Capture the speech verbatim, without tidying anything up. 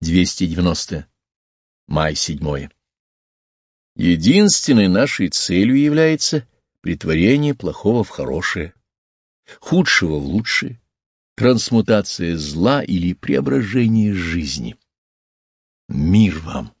двести девяностое. Май седьмое. Единственной нашей целью является претворение плохого в хорошее, худшего в лучшее, трансмутация зла или преображение жизни. Мир вам!